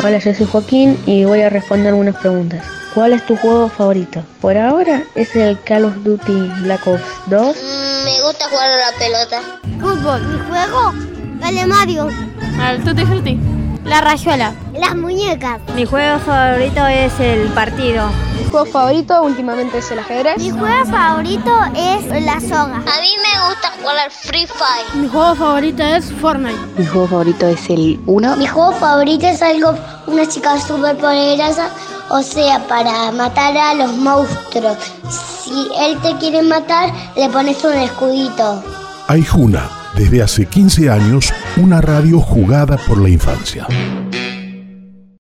Hola, yo soy Joaquín y voy a responder algunas preguntas. ¿Cuál es tu juego favorito? Por ahora es el Call of Duty Black Ops 2. Me gusta jugar a la pelota. Fútbol. Mi juego, el de Mario. Al Tutti Frutti. La rayuela. Las muñecas. Mi juego favorito es el partido. Mi juego favorito últimamente es el ajedrez. Mi juego favorito es la soga. A mí me gusta jugar al Free Fire. Mi juego favorito es Fortnite. Mi juego favorito es el 1. Mi juego favorito es una chica súper poderosa, o sea, para matar a los monstruos. Si él te quiere matar, le pones un escudito. Aijuna, desde hace 15 años, una radio jugada por la infancia.